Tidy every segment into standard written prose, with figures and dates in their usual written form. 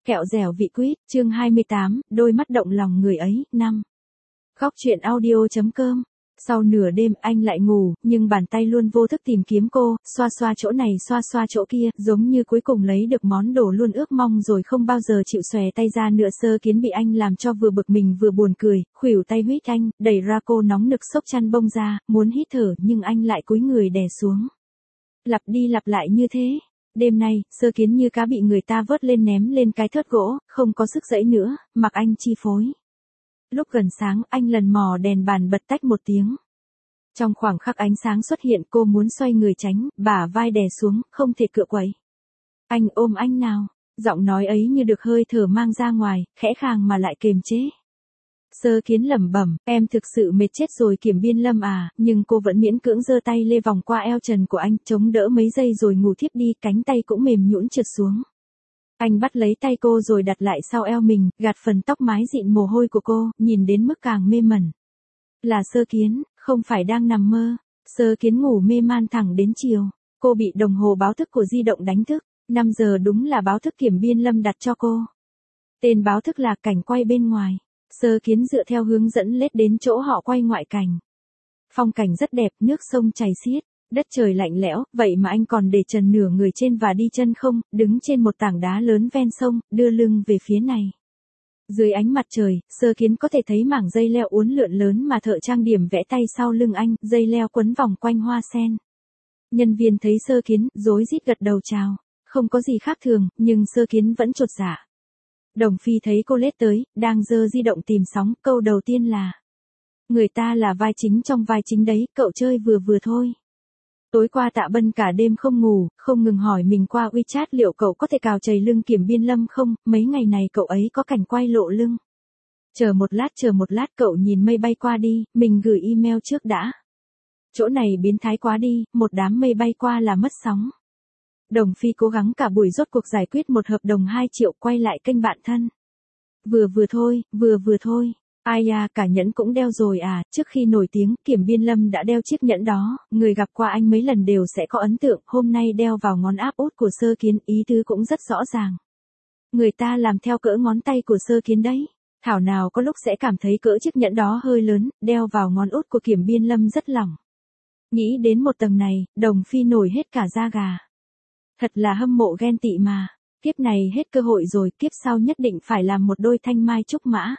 Kẹo dẻo vị quýt, chương 28, đôi mắt động lòng người ấy, 5. Góc truyện audio.com. Sau nửa đêm anh lại ngủ, nhưng bàn tay luôn vô thức tìm kiếm cô, xoa xoa chỗ này xoa xoa chỗ kia, giống như cuối cùng lấy được món đồ luôn ước mong rồi không bao giờ chịu xòe tay ra nữa. Sơ Kiến bị anh làm cho vừa bực mình vừa buồn cười, khuỷu tay huýt anh, đẩy ra cô nóng nực xốc chăn bông ra, muốn hít thở nhưng anh lại cúi người đè xuống. Lặp đi lặp lại như thế. Đêm nay, Sơ Kiến như cá bị người ta vớt lên ném lên cái thớt gỗ, không có sức giãy nữa, mặc anh chi phối. Lúc gần sáng, anh lần mò đèn bàn bật tách một tiếng. Trong khoảng khắc ánh sáng xuất hiện, cô muốn xoay người tránh, bả vai đè xuống, không thể cựa quậy. Anh ôm anh nào. Giọng nói ấy như được hơi thở mang ra ngoài, khẽ khàng mà lại kiềm chế. Sơ Kiến lẩm bẩm, em thực sự mệt chết rồi Kiểm Biên Lâm à, nhưng cô vẫn miễn cưỡng giơ tay lê vòng qua eo trần của anh, chống đỡ mấy giây rồi ngủ thiếp đi, cánh tay cũng mềm nhũn trượt xuống. Anh bắt lấy tay cô rồi đặt lại sau eo mình, gạt phần tóc mái dịn mồ hôi của cô, nhìn đến mức càng mê mẩn. Là Sơ Kiến, không phải đang nằm mơ. Sơ Kiến ngủ mê man thẳng đến chiều. Cô bị đồng hồ báo thức của di động đánh thức. 5 giờ đúng là báo thức Kiểm Biên Lâm đặt cho cô. Tên báo thức là cảnh quay bên ngoài. Sơ Kiến dựa theo hướng dẫn lết đến chỗ họ quay ngoại cảnh. Phong cảnh rất đẹp, nước sông chảy xiết, đất trời lạnh lẽo, vậy mà anh còn để trần nửa người trên và đi chân không, đứng trên một tảng đá lớn ven sông, đưa lưng về phía này. Dưới ánh mặt trời, Sơ Kiến có thể thấy mảng dây leo uốn lượn lớn mà thợ trang điểm vẽ tay sau lưng anh, dây leo quấn vòng quanh hoa sen. Nhân viên thấy Sơ Kiến, rối rít gật đầu chào. Không có gì khác thường, nhưng Sơ Kiến vẫn chột dạ. Đồng Phi thấy cô lết tới, đang giơ di động tìm sóng, câu đầu tiên là: người ta là vai chính trong vai chính đấy, cậu chơi vừa vừa thôi. Tối qua Tạ Bân cả đêm không ngủ, không ngừng hỏi mình qua WeChat liệu cậu có thể cào chày lưng Kiểm Biên Lâm không, mấy ngày này cậu ấy có cảnh quay lộ lưng. Chờ một lát cậu nhìn mây bay qua đi, mình gửi email trước đã. Chỗ này biến thái quá đi, một đám mây bay qua là mất sóng. Đồng Phi cố gắng cả buổi rốt cuộc giải quyết một hợp đồng 2 triệu, quay lại kênh bạn thân. Vừa vừa thôi. Ai à, cả nhẫn cũng đeo rồi à, trước khi nổi tiếng, Kiểm Biên Lâm đã đeo chiếc nhẫn đó, người gặp qua anh mấy lần đều sẽ có ấn tượng, hôm nay đeo vào ngón áp út của Sơ Kiến, ý tứ cũng rất rõ ràng. Người ta làm theo cỡ ngón tay của Sơ Kiến đấy, thảo nào có lúc sẽ cảm thấy cỡ chiếc nhẫn đó hơi lớn, đeo vào ngón út của Kiểm Biên Lâm rất lỏng. Nghĩ đến một tầng này, Đồng Phi nổi hết cả da gà. Thật là hâm mộ ghen tị mà, kiếp này hết cơ hội rồi, kiếp sau nhất định phải làm một đôi thanh mai trúc mã.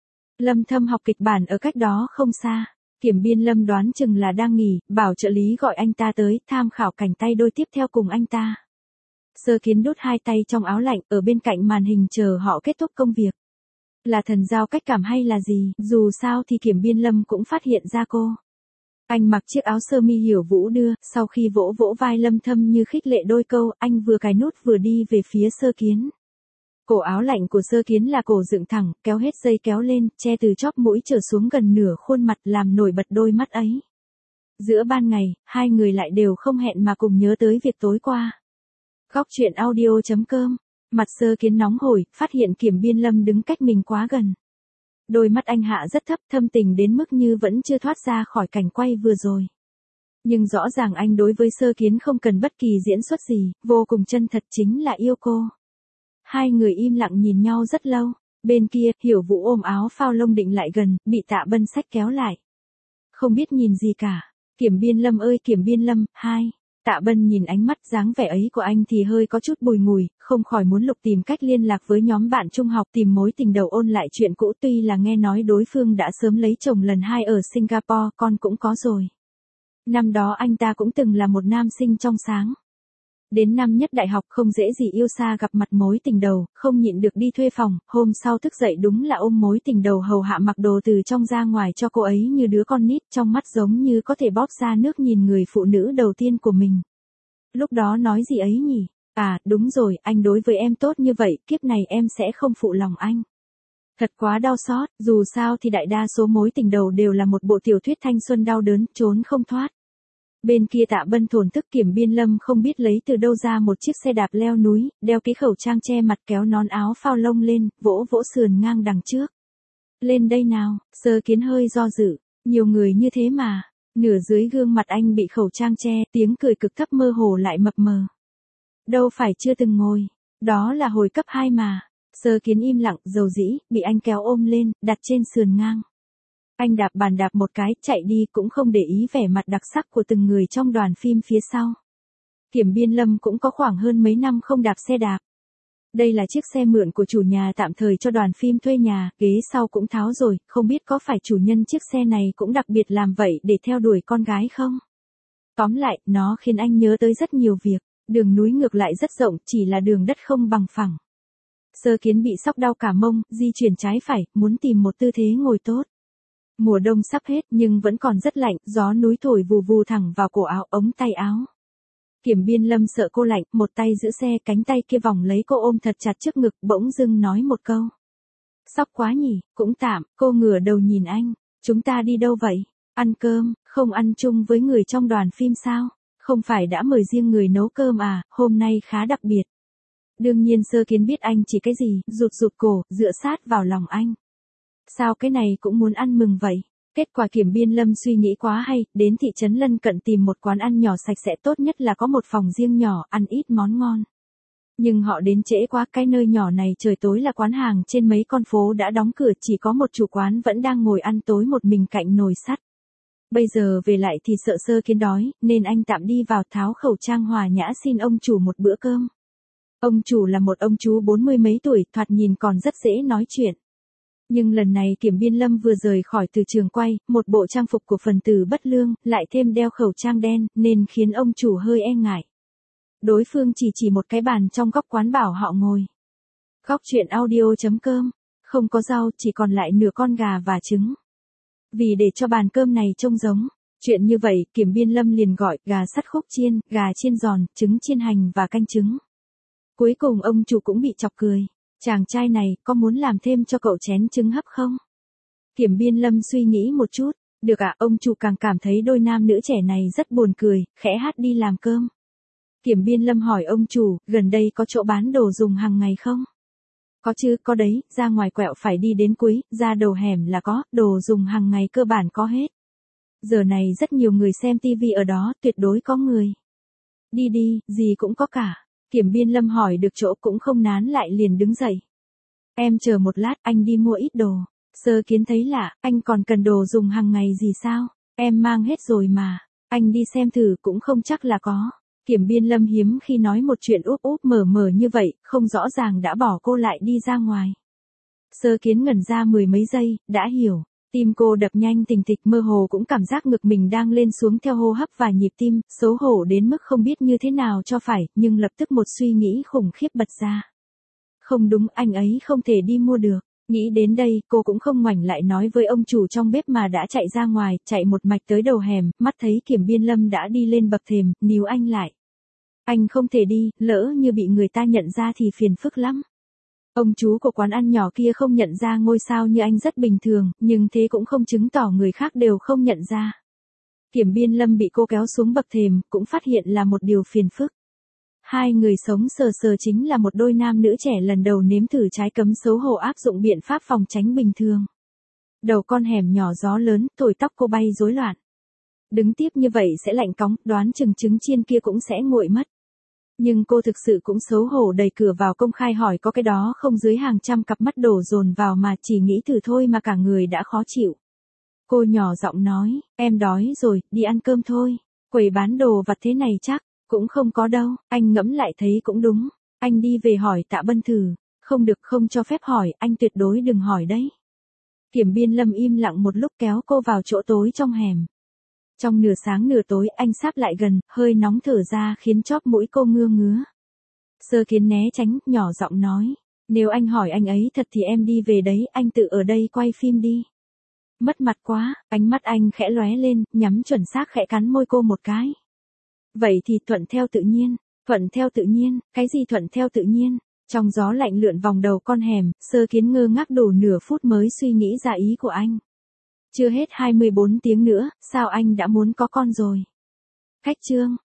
Lâm Thâm học kịch bản ở cách đó không xa. Kiểm Biên Lâm đoán chừng là đang nghỉ, bảo trợ lý gọi anh ta tới, tham khảo cảnh tay đôi tiếp theo cùng anh ta. Sơ Kiến đút hai tay trong áo lạnh, ở bên cạnh màn hình chờ họ kết thúc công việc. Là thần giao cách cảm hay là gì, dù sao thì Kiểm Biên Lâm cũng phát hiện ra cô. Anh mặc chiếc áo sơ mi Hiểu Vũ đưa, sau khi vỗ vỗ vai Lâm Thâm như khích lệ đôi câu, anh vừa cài nút vừa đi về phía Sơ Kiến. Cổ áo lạnh của Sơ Kiến là cổ dựng thẳng, kéo hết dây kéo lên, che từ chóp mũi trở xuống gần nửa khuôn mặt, làm nổi bật đôi mắt ấy. Giữa ban ngày, hai người lại đều không hẹn mà cùng nhớ tới việc tối qua. Góc truyện audio.com. Mặt Sơ Kiến nóng hổi, phát hiện Kiểm Biên Lâm đứng cách mình quá gần. Đôi mắt anh hạ rất thấp, thâm tình đến mức như vẫn chưa thoát ra khỏi cảnh quay vừa rồi. Nhưng rõ ràng anh đối với Sơ Kiến không cần bất kỳ diễn xuất gì, vô cùng chân thật, chính là yêu cô. Hai người im lặng nhìn nhau rất lâu. Bên kia, Hiểu Vũ ôm áo phao lông định lại gần, bị Tạ Bân xách kéo lại. Không biết nhìn gì cả. Kiểm Biên Lâm ơi Kiểm Biên Lâm, hai. Tạ Bân nhìn ánh mắt dáng vẻ ấy của anh thì hơi có chút bùi ngùi, không khỏi muốn lục tìm cách liên lạc với nhóm bạn trung học, tìm mối tình đầu, ôn lại chuyện cũ. Tuy là nghe nói đối phương đã sớm lấy chồng lần 2 ở Singapore, con cũng có rồi. Năm đó anh ta cũng từng là một nam sinh trong sáng. Đến năm nhất đại học không dễ gì yêu xa gặp mặt mối tình đầu, không nhịn được đi thuê phòng, hôm sau thức dậy đúng là ôm mối tình đầu hầu hạ mặc đồ từ trong ra ngoài cho cô ấy như đứa con nít, trong mắt giống như có thể bóp ra nước nhìn người phụ nữ đầu tiên của mình. Lúc đó nói gì ấy nhỉ? À, đúng rồi, anh đối với em tốt như vậy, kiếp này em sẽ không phụ lòng anh. Thật quá đau xót, dù sao thì đại đa số mối tình đầu đều là một bộ tiểu thuyết thanh xuân đau đớn, trốn không thoát. Bên kia Tạ Bân thổn thức, Kiểm Biên Lâm không biết lấy từ đâu ra một chiếc xe đạp leo núi, đeo cái khẩu trang che mặt, kéo nón áo phao lông lên, vỗ vỗ sườn ngang đằng trước. Lên đây nào. Sơ Kiến hơi do dự, nhiều người như thế mà. Nửa dưới gương mặt anh bị khẩu trang che, tiếng cười cực thấp mơ hồ lại mập mờ. Đâu phải chưa từng ngồi, đó là hồi cấp 2 mà. Sơ Kiến im lặng, dầu dĩ, bị anh kéo ôm lên, đặt trên sườn ngang. Anh đạp bàn đạp một cái, chạy đi cũng không để ý vẻ mặt đặc sắc của từng người trong đoàn phim phía sau. Kiểm Biên Lâm cũng có khoảng hơn mấy năm không đạp xe đạp. Đây là chiếc xe mượn của chủ nhà tạm thời cho đoàn phim thuê nhà, ghế sau cũng tháo rồi, không biết có phải chủ nhân chiếc xe này cũng đặc biệt làm vậy để theo đuổi con gái không? Tóm lại, nó khiến anh nhớ tới rất nhiều việc, đường núi ngược lại rất rộng, chỉ là đường đất không bằng phẳng. Sơ Kiến bị sóc đau cả mông, di chuyển trái phải, muốn tìm một tư thế ngồi tốt. Mùa đông sắp hết nhưng vẫn còn rất lạnh, gió núi thổi vù vù thẳng vào cổ áo, ống tay áo. Kiểm Biên Lâm sợ cô lạnh, một tay giữ xe, cánh tay kia vòng lấy cô ôm thật chặt trước ngực, bỗng dưng nói một câu. Sóc quá nhỉ, cũng tạm, cô ngửa đầu nhìn anh. Chúng ta đi đâu vậy? Ăn cơm, không ăn chung với người trong đoàn phim sao? Không phải đã mời riêng người nấu cơm à, hôm nay khá đặc biệt. Đương nhiên Sơ Kiến biết anh chỉ cái gì, rụt rụt cổ, dựa sát vào lòng anh. Sao cái này cũng muốn ăn mừng vậy? Kết quả Kiểm Biên Lâm suy nghĩ quá hay, đến thị trấn lân cận tìm một quán ăn nhỏ sạch sẽ, tốt nhất là có một phòng riêng nhỏ, ăn ít món ngon. Nhưng họ đến trễ quá, cái nơi nhỏ này trời tối là quán hàng trên mấy con phố đã đóng cửa, chỉ có một chủ quán vẫn đang ngồi ăn tối một mình cạnh nồi sắt. Bây giờ về lại thì sợ Sơ Kiến đói, nên anh tạm đi vào tháo khẩu trang hòa nhã xin ông chủ một bữa cơm. Ông chủ là một ông chú 40 mấy tuổi, thoạt nhìn còn rất dễ nói chuyện. Nhưng lần này Kiểm Biên Lâm vừa rời khỏi từ trường quay, một bộ trang phục của phần tử bất lương, lại thêm đeo khẩu trang đen, nên khiến ông chủ hơi e ngại. Đối phương chỉ một cái bàn trong góc quán bảo họ ngồi. Góc truyện audio.com, không có rau, chỉ còn lại nửa con gà và trứng. Vì để cho bàn cơm này trông giống chuyện như vậy, Kiểm Biên Lâm liền gọi gà sắt khúc chiên, gà chiên giòn, trứng chiên hành và canh trứng. Cuối cùng ông chủ cũng bị chọc cười. Chàng trai này, có muốn làm thêm cho cậu chén trứng hấp không? Kiểm Biên Lâm suy nghĩ một chút. Được ạ, ông chủ càng cảm thấy đôi nam nữ trẻ này rất buồn cười, khẽ hát đi làm cơm. Kiểm Biên Lâm hỏi ông chủ, gần đây có chỗ bán đồ dùng hàng ngày không? Có chứ, có đấy, ra ngoài quẹo phải đi đến cuối, ra đầu hẻm là có, đồ dùng hàng ngày cơ bản có hết. Giờ này rất nhiều người xem tivi ở đó, tuyệt đối có người. Đi đi, gì cũng có cả. Kiểm Biên Lâm hỏi được chỗ cũng không nán lại liền đứng dậy. Em chờ một lát, anh đi mua ít đồ. Sơ Kiến thấy lạ, anh còn cần đồ dùng hàng ngày gì sao? Em mang hết rồi mà. Anh đi xem thử cũng không chắc là có. Kiểm Biên Lâm hiếm khi nói một chuyện úp úp mở mở như vậy, không rõ ràng đã bỏ cô lại đi ra ngoài. Sơ Kiến ngẩn ra mười mấy giây, đã hiểu. Tim cô đập nhanh thình thịch, mơ hồ cũng cảm giác ngực mình đang lên xuống theo hô hấp và nhịp tim, xấu hổ đến mức không biết như thế nào cho phải, nhưng lập tức một suy nghĩ khủng khiếp bật ra. Không đúng, anh ấy không thể đi mua được. Nghĩ đến đây, cô cũng không ngoảnh lại nói với ông chủ trong bếp mà đã chạy ra ngoài, chạy một mạch tới đầu hẻm, mắt thấy Kiểm Biên Lâm đã đi lên bậc thềm, níu anh lại. Anh không thể đi, lỡ như bị người ta nhận ra thì phiền phức lắm. Ông chú của quán ăn nhỏ kia không nhận ra ngôi sao như anh rất bình thường, nhưng thế cũng không chứng tỏ người khác đều không nhận ra. Kiểm Biên Lâm bị cô kéo xuống bậc thềm, cũng phát hiện là một điều phiền phức. Hai người sống sờ sờ chính là một đôi nam nữ trẻ lần đầu nếm thử trái cấm, xấu hổ áp dụng biện pháp phòng tránh bình thường. Đầu con hẻm nhỏ gió lớn, thổi tóc cô bay rối loạn. Đứng tiếp như vậy sẽ lạnh cóng, đoán chừng trứng chiên kia cũng sẽ nguội mất. Nhưng cô thực sự cũng xấu hổ đẩy cửa vào công khai hỏi có cái đó không, dưới hàng trăm cặp mắt đổ dồn vào mà chỉ nghĩ thử thôi mà cả người đã khó chịu. Cô nhỏ giọng nói, em đói rồi, đi ăn cơm thôi. Quầy bán đồ vặt thế này chắc cũng không có đâu. Anh ngẫm lại thấy cũng đúng. Anh đi về hỏi Tạ Bân thử. Không được, không cho phép hỏi, anh tuyệt đối đừng hỏi đấy. Kiểm Biên Lâm im lặng một lúc kéo cô vào chỗ tối trong hẻm. Trong nửa sáng nửa tối anh sáp lại gần, hơi nóng thở ra khiến chóp mũi cô ngứa ngứa. Sơ Kiến né tránh, nhỏ giọng nói. Nếu anh hỏi anh ấy thật thì em đi về đấy, anh tự ở đây quay phim đi. Mất mặt quá, ánh mắt anh khẽ lóe lên, nhắm chuẩn xác khẽ cắn môi cô một cái. Vậy thì thuận theo tự nhiên, cái gì thuận theo tự nhiên? Trong gió lạnh lượn vòng đầu con hẻm, Sơ Kiến ngơ ngác đủ nửa phút mới suy nghĩ ra ý của anh. Chưa hết 24 tiếng nữa, sao anh đã muốn có con rồi? Khách trương,